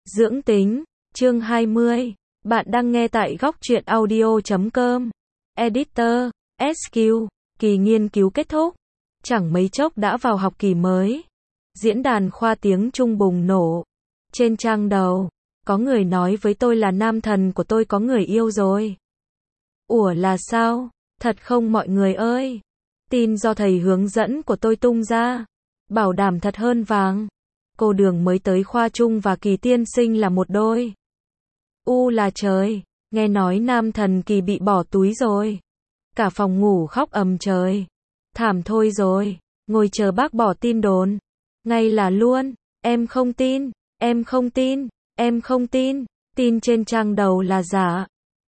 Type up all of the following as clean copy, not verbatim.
Dưỡng tính, chương 20. Bạn đang nghe tại góc truyện audio.com. Editor, SQ, kỳ nghiên cứu kết thúc. Chẳng mấy chốc đã vào học kỳ mới. Diễn đàn khoa tiếng Trung bùng nổ. Trên trang đầu, có người nói với tôi là nam thần của tôi có người yêu rồi. Ủa là sao? Thật không mọi người ơi? Tin do thầy hướng dẫn của tôi tung ra. Bảo đảm thật hơn vàng. Cô Đường mới tới khoa Trung và Kỳ tiên sinh là một đôi. Là trời, nghe nói nam thần Kỳ bị bỏ túi rồi. Cả phòng ngủ khóc ầm trời. Thảm thôi rồi, ngồi chờ bác bỏ tin đồn. Ngay là luôn, em không tin, em không tin, em không tin, tin trên trang đầu là giả.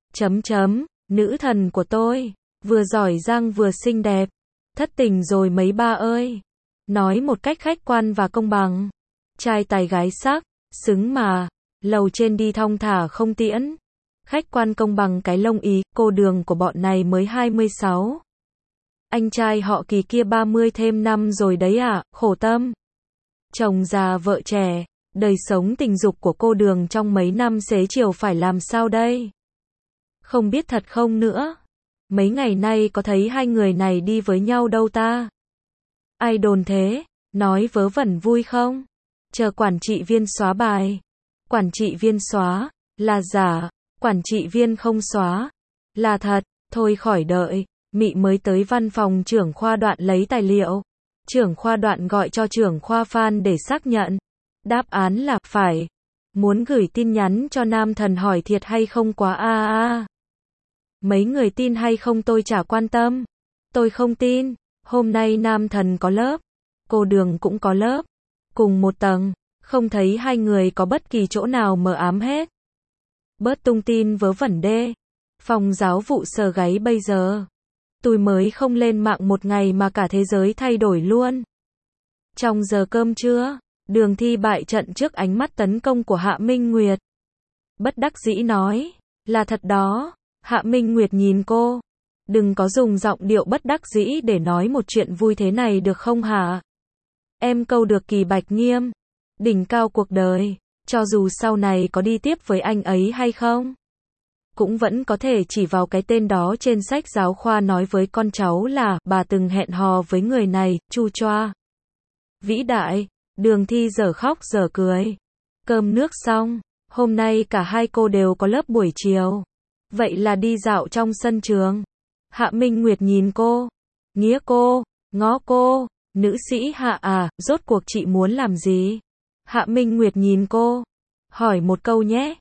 Nữ thần của tôi, vừa giỏi giang vừa xinh đẹp. Thất tình rồi mấy ba ơi. Nói một cách khách quan và công bằng. Trai tài gái sắc, xứng mà, lầu trên đi thong thả không tiễn. Khách quan công bằng cái lông ý, cô Đường của bọn này mới 26. Anh trai họ Kỳ kia 30 thêm năm rồi đấy ạ, khổ tâm. Chồng già vợ trẻ, đời sống tình dục của cô Đường trong mấy năm xế chiều phải làm sao đây? Không biết thật không nữa. Mấy ngày nay có thấy hai người này đi với nhau đâu ta? Ai đồn thế, nói vớ vẩn vui không? Chờ quản trị viên xóa bài. Quản trị viên xóa, là giả. Quản trị viên không xóa, là thật. Thôi khỏi đợi. Mị mới tới văn phòng trưởng khoa Đoạn lấy tài liệu. Trưởng khoa Đoạn gọi cho trưởng khoa Phan để xác nhận. Đáp án là phải. Muốn gửi tin nhắn cho nam thần hỏi thiệt hay không quá Mấy người tin hay không tôi chả quan tâm. Tôi không tin. Hôm nay nam thần có lớp. Cô Đường cũng có lớp. Cùng một tầng. Không thấy hai người có bất kỳ chỗ nào mờ ám hết. Bớt tung tin vớ vẩn đê. Phòng giáo vụ sờ gáy bây giờ. Tôi mới không lên mạng một ngày mà cả thế giới thay đổi luôn. Trong giờ cơm trưa, Đường Thi bại trận trước ánh mắt tấn công của Hạ Minh Nguyệt. Bất đắc dĩ nói, là thật đó. Hạ Minh Nguyệt nhìn cô. Đừng có dùng giọng điệu bất đắc dĩ để nói một chuyện vui thế này được không hả? Em câu được Kỳ Bạch Nghiêm. Đỉnh cao cuộc đời, cho dù sau này có đi tiếp với anh ấy hay không, cũng vẫn có thể chỉ vào cái tên đó trên sách giáo khoa nói với con cháu là bà từng hẹn hò với người này, chu choa. Vĩ đại, Đường Thi dở khóc dở cười. Cơm nước xong, hôm nay cả hai cô đều có lớp buổi chiều. Vậy là đi dạo trong sân trường. Hạ Minh Nguyệt nhìn cô, nghía cô, ngó cô, nữ sĩ Hạ à, rốt cuộc chị muốn làm gì? Hạ Minh Nguyệt nhìn cô, hỏi một câu nhé.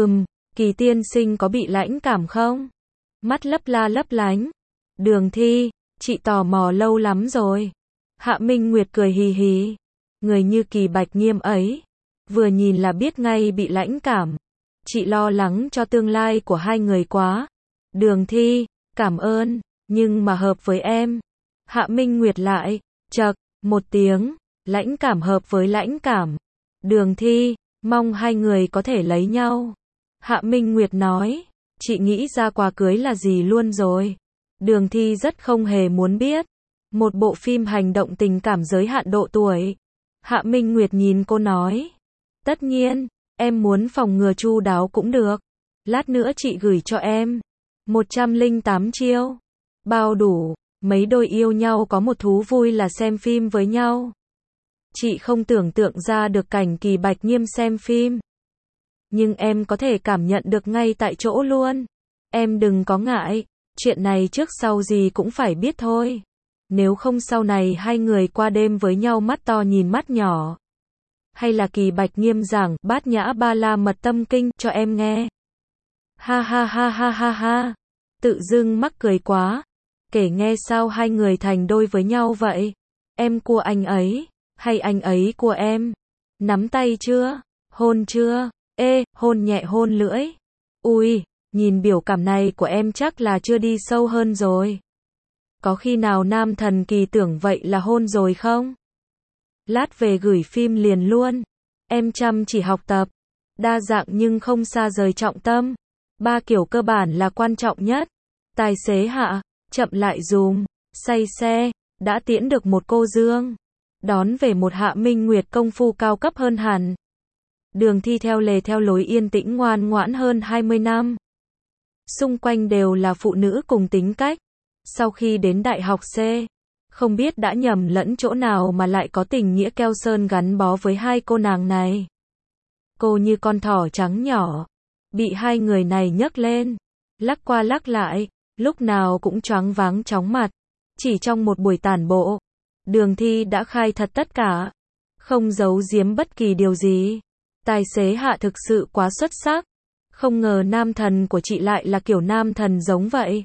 Kỳ tiên sinh có bị lãnh cảm không? Mắt lấp la lấp lánh. Đường Thi, chị tò mò lâu lắm rồi. Hạ Minh Nguyệt cười hì hì. Người như Kỳ Bạch Nghiêm ấy, vừa nhìn là biết ngay bị lãnh cảm. Chị lo lắng cho tương lai của hai người quá. Đường Thi, cảm ơn, nhưng mà hợp với em. Hạ Minh Nguyệt lại, chậc, một tiếng, lãnh cảm hợp với lãnh cảm. Đường Thi, mong hai người có thể lấy nhau. Hạ Minh Nguyệt nói, chị nghĩ ra quà cưới là gì luôn rồi. Đường Thi rất không hề muốn biết. Một bộ phim hành động tình cảm giới hạn độ tuổi. Hạ Minh Nguyệt nhìn cô nói, tất nhiên, em muốn phòng ngừa chu đáo cũng được. Lát nữa chị gửi cho em. 108 chiêu. Bao đủ, mấy đôi yêu nhau có một thú vui là xem phim với nhau. Chị không tưởng tượng ra được cảnh Kỳ Bạch Nghiêm xem phim. Nhưng em có thể cảm nhận được ngay tại chỗ luôn. Em đừng có ngại, chuyện này trước sau gì cũng phải biết thôi. Nếu không sau này hai người qua đêm với nhau mắt to nhìn mắt nhỏ. Hay là Kỳ Bạch Nghiêm giảng Bát Nhã Ba La Mật Tâm Kinh cho em nghe. Ha ha ha ha ha ha. Tự dưng mắc cười quá. Kể nghe sao hai người thành đôi với nhau vậy? Em cua anh ấy, hay anh ấy cua em? Nắm tay chưa? Hôn chưa? Hôn nhẹ hôn lưỡi. Ui, nhìn biểu cảm này của em chắc là chưa đi sâu hơn rồi. Có khi nào nam thần Kỳ tưởng vậy là hôn rồi không? Lát về gửi phim liền luôn. Em chăm chỉ học tập. Đa dạng nhưng không xa rời trọng tâm. 3 kiểu cơ bản là quan trọng nhất. Tài xế Hạ, chậm lại dùm. Say xe, đã tiễn được một cô Dương. Đón về một Hạ Minh Nguyệt công phu cao cấp hơn hẳn. Đường Thi theo lề theo lối yên tĩnh ngoan ngoãn hơn 20 năm. Xung quanh đều là phụ nữ cùng tính cách. Sau khi đến đại học C, không biết đã nhầm lẫn chỗ nào mà lại có tình nghĩa keo sơn gắn bó với hai cô nàng này. Cô như con thỏ trắng nhỏ, bị hai người này nhấc lên, lắc qua lắc lại, lúc nào cũng choáng váng chóng mặt. Chỉ trong một buổi tản bộ, Đường Thi đã khai thật tất cả, không giấu giếm bất kỳ điều gì. Tài xế Hạ thực sự quá xuất sắc, không ngờ nam thần của chị lại là kiểu nam thần giống vậy.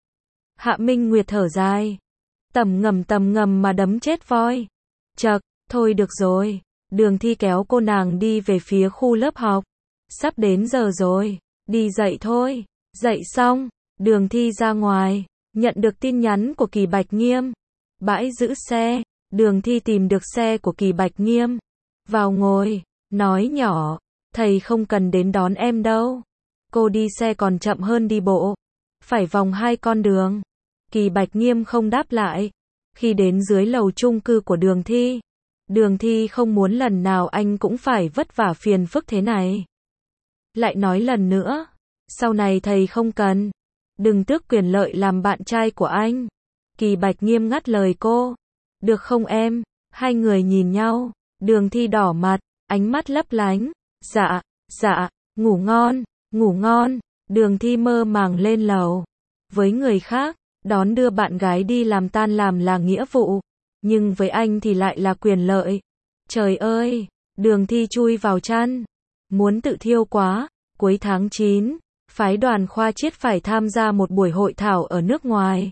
Hạ Minh Nguyệt thở dài, tầm ngầm mà đấm chết voi. Chậc, thôi được rồi. Đường Thi kéo cô nàng đi về phía khu lớp học. Sắp đến giờ rồi, đi dậy thôi. Dậy xong, Đường Thi ra ngoài, nhận được tin nhắn của Kỳ Bạch Nghiêm. Bãi giữ xe, Đường Thi tìm được xe của Kỳ Bạch Nghiêm. Vào ngồi, nói nhỏ, thầy không cần đến đón em đâu. Cô đi xe còn chậm hơn đi bộ, phải vòng 2 con đường. Kỳ Bạch Nghiêm không đáp lại. Khi đến dưới lầu chung cư của Đường Thi không muốn lần nào anh cũng phải vất vả phiền phức thế này. Lại nói lần nữa, sau này thầy không cần, đừng tước quyền lợi làm bạn trai của anh. Kỳ Bạch Nghiêm ngắt lời cô. Được không em? Hai người nhìn nhau, Đường Thi đỏ mặt, ánh mắt lấp lánh. Dạ, ngủ ngon. Đường Thi mơ màng lên lầu. Với người khác, đón đưa bạn gái đi làm tan làm là nghĩa vụ, nhưng với anh thì lại là quyền lợi. Trời ơi, Đường Thi chui vào chăn, muốn tự thiêu quá. Cuối tháng 9, phái đoàn khoa triết phải tham gia một buổi hội thảo ở nước ngoài.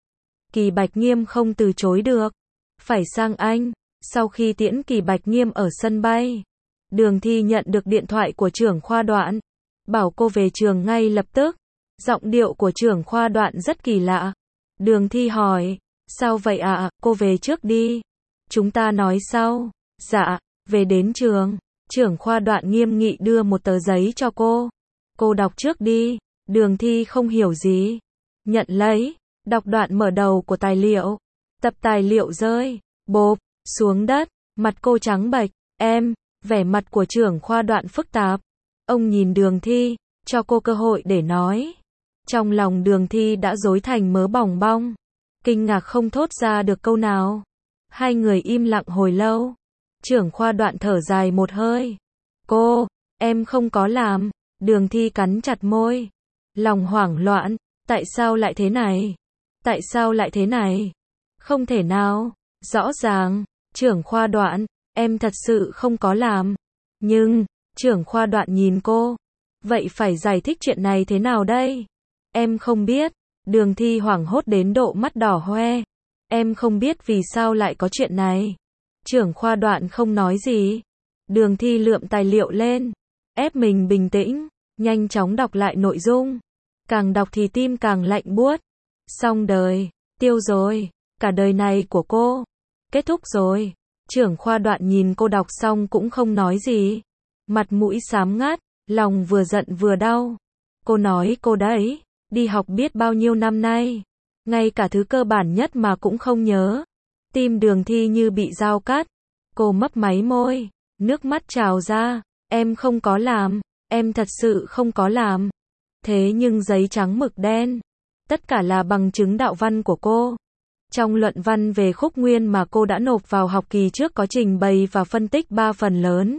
Kỳ Bạch Nghiêm không từ chối được, phải sang Anh. Sau khi tiễn Kỳ Bạch Nghiêm ở sân bay, Đường Thi nhận được điện thoại của trưởng khoa Đoạn, bảo cô về trường ngay lập tức. Giọng điệu của trưởng khoa Đoạn rất kỳ lạ. Đường Thi hỏi, sao vậy ạ? Cô về trước đi, chúng ta nói sau. Dạ, về đến trường, trưởng khoa Đoạn nghiêm nghị đưa một tờ giấy cho cô. Cô đọc trước đi. Đường Thi không hiểu gì, nhận lấy, đọc đoạn mở đầu của tài liệu. Tập tài liệu rơi, bộp, xuống đất, mặt cô trắng bệch. Em, vẻ mặt của trưởng khoa Đoạn phức tạp. Ông nhìn Đường Thi, cho cô cơ hội để nói. Trong lòng Đường Thi đã rối thành mớ bòng bong, kinh ngạc không thốt ra được câu nào. Hai người im lặng hồi lâu. Trưởng khoa Đoạn thở dài một hơi. Cô, em không có làm. Đường Thi cắn chặt môi, lòng hoảng loạn. Tại sao lại thế này? Tại sao lại thế này? Không thể nào, rõ ràng. Trưởng khoa Đoạn, em thật sự không có làm. Nhưng, trưởng khoa Đoạn nhìn cô. Vậy phải giải thích chuyện này thế nào đây? Em không biết. Đường Thi hoảng hốt đến độ mắt đỏ hoe. Em không biết vì sao lại có chuyện này. Trưởng khoa Đoạn không nói gì. Đường Thi lượm tài liệu lên, ép mình bình tĩnh, nhanh chóng đọc lại nội dung. Càng đọc thì tim càng lạnh buốt. Xong đời, tiêu rồi, cả đời này của cô, kết thúc rồi. Trưởng khoa Đoạn nhìn cô đọc xong cũng không nói gì. Mặt mũi xám ngắt, lòng vừa giận vừa đau. Cô nói cô đấy, đi học biết bao nhiêu năm nay, ngay cả thứ cơ bản nhất mà cũng không nhớ. Tim Đường Thi như bị dao cắt. Cô mấp máy môi, nước mắt trào ra. Em không có làm, em thật sự không có làm. Thế nhưng giấy trắng mực đen, tất cả là bằng chứng đạo văn của cô. Trong luận văn về khúc nguyên mà cô đã nộp vào học kỳ trước có trình bày và phân tích 3 phần lớn.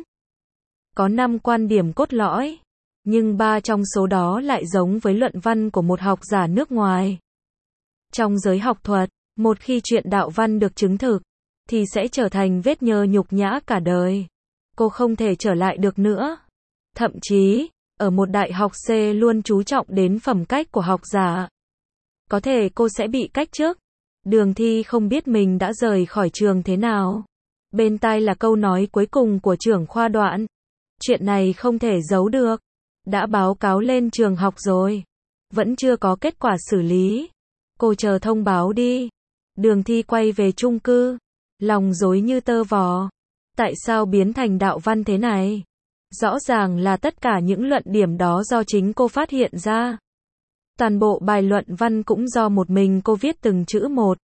Có 5 quan điểm cốt lõi, nhưng 3 trong số đó lại giống với luận văn của một học giả nước ngoài. Trong giới học thuật, một khi chuyện đạo văn được chứng thực, thì sẽ trở thành vết nhơ nhục nhã cả đời. Cô không thể trở lại được nữa. Thậm chí, ở một đại học C luôn chú trọng đến phẩm cách của học giả. Có thể cô sẽ bị cách chức. Đường Thi không biết mình đã rời khỏi trường thế nào. Bên tai là câu nói cuối cùng của trưởng khoa Đoạn. Chuyện này không thể giấu được. Đã báo cáo lên trường học rồi, vẫn chưa có kết quả xử lý. Cô chờ thông báo đi. Đường Thi quay về chung cư, lòng rối như tơ vò. Tại sao biến thành đạo văn thế này? Rõ ràng là tất cả những luận điểm đó do chính cô phát hiện ra. Toàn bộ bài luận văn cũng do một mình cô viết từng chữ một.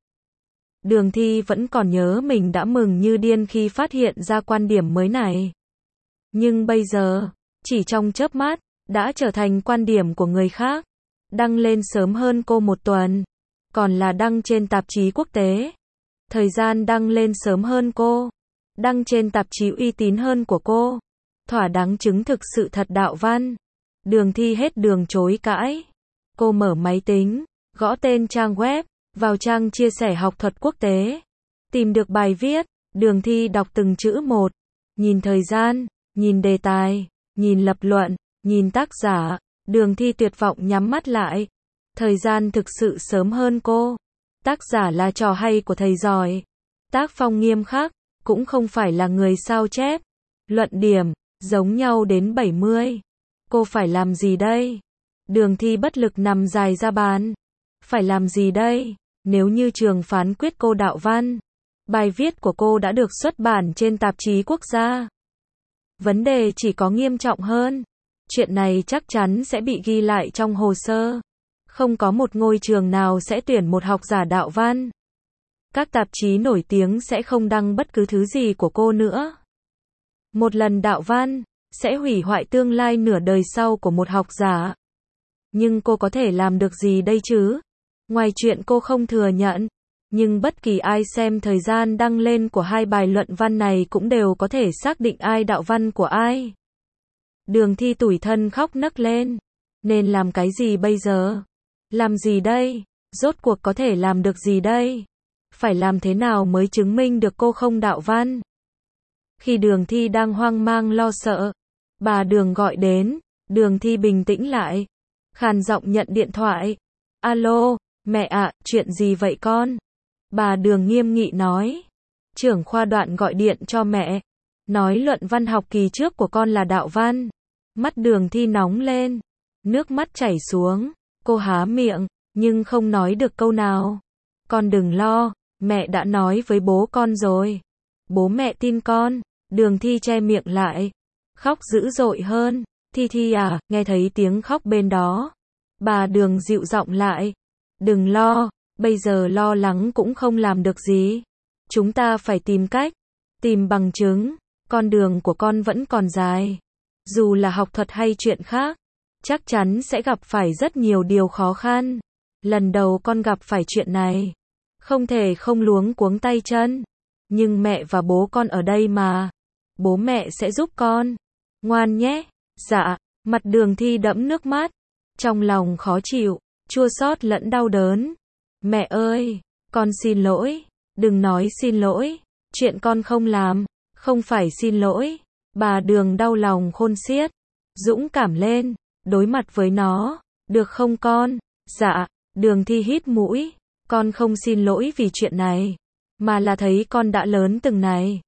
Đường Thi vẫn còn nhớ mình đã mừng như điên khi phát hiện ra quan điểm mới này. Nhưng bây giờ, chỉ trong chớp mắt, đã trở thành quan điểm của người khác. Đăng lên sớm hơn cô một tuần. Còn là đăng trên tạp chí quốc tế. Thời gian đăng lên sớm hơn cô. Đăng trên tạp chí uy tín hơn của cô. Thỏa đáng chứng thực sự thật đạo văn. Đường Thi hết đường chối cãi. Cô mở máy tính, gõ tên trang web, vào trang chia sẻ học thuật quốc tế. Tìm được bài viết, Đường Thi đọc từng chữ một. Nhìn thời gian, nhìn đề tài, nhìn lập luận, nhìn tác giả. Đường Thi tuyệt vọng nhắm mắt lại. Thời gian thực sự sớm hơn cô. Tác giả là trò hay của thầy giỏi. Tác phong nghiêm khắc, cũng không phải là người sao chép. Luận điểm, giống nhau đến 70. Cô phải làm gì đây? Đường Thi bất lực nằm dài ra bàn. Phải làm gì đây? Nếu như trường phán quyết cô đạo văn. Bài viết của cô đã được xuất bản trên tạp chí quốc gia. Vấn đề chỉ có nghiêm trọng hơn. Chuyện này chắc chắn sẽ bị ghi lại trong hồ sơ. Không có một ngôi trường nào sẽ tuyển một học giả đạo văn. Các tạp chí nổi tiếng sẽ không đăng bất cứ thứ gì của cô nữa. Một lần đạo văn, sẽ hủy hoại tương lai nửa đời sau của một học giả. Nhưng cô có thể làm được gì đây chứ? Ngoài chuyện cô không thừa nhận, nhưng bất kỳ ai xem thời gian đăng lên của hai bài luận văn này cũng đều có thể xác định ai đạo văn của ai. Đường Thi tủi thân khóc nấc lên. Nên làm cái gì bây giờ? Làm gì đây? Rốt cuộc có thể làm được gì đây? Phải làm thế nào mới chứng minh được cô không đạo văn? Khi Đường Thi đang hoang mang lo sợ, bà Đường gọi đến. Đường Thi bình tĩnh lại, khàn giọng nhận điện thoại. Alo, mẹ ạ, chuyện gì vậy con? Bà Đường nghiêm nghị nói. Trưởng khoa Đoạn gọi điện cho mẹ. Nói luận văn học kỳ trước của con là đạo văn. Mắt Đường Thi nóng lên. Nước mắt chảy xuống. Cô há miệng, nhưng không nói được câu nào. Con đừng lo, mẹ đã nói với bố con rồi. Bố mẹ tin con. Đường Thi che miệng lại. Khóc dữ dội hơn. Thi Thi à, nghe thấy tiếng khóc bên đó. Bà Đường dịu giọng lại. Đừng lo, bây giờ lo lắng cũng không làm được gì. Chúng ta phải tìm cách, tìm bằng chứng. Con đường của con vẫn còn dài. Dù là học thuật hay chuyện khác, chắc chắn sẽ gặp phải rất nhiều điều khó khăn. Lần đầu con gặp phải chuyện này, không thể không luống cuống tay chân. Nhưng mẹ và bố con ở đây mà. Bố mẹ sẽ giúp con. Ngoan nhé. Dạ. Mặt Đường Thi đẫm nước mắt. Trong lòng khó chịu, chua xót lẫn đau đớn. Mẹ ơi, con xin lỗi. Đừng nói xin lỗi. Chuyện con không làm, không phải xin lỗi. Bà Đường đau lòng khôn xiết. Dũng cảm lên, đối mặt với nó. Được không con? Dạ. Đường Thi hít mũi. Con không xin lỗi vì chuyện này, mà là thấy con đã lớn từng này.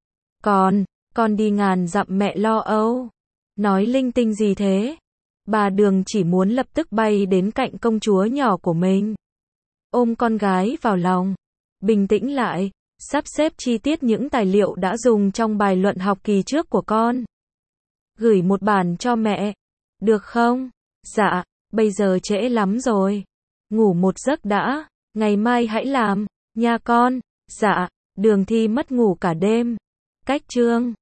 Con đi ngàn dặm mẹ lo âu. Nói linh tinh gì thế? Bà Đường chỉ muốn lập tức bay đến cạnh công chúa nhỏ của mình. Ôm con gái vào lòng. Bình tĩnh lại. Sắp xếp chi tiết những tài liệu đã dùng trong bài luận học kỳ trước của con. Gửi một bản cho mẹ. Được không? Dạ, bây giờ trễ lắm rồi. Ngủ một giấc đã. Ngày mai hãy làm, nha con. Dạ, Đường Thi mất ngủ cả đêm. Cách chương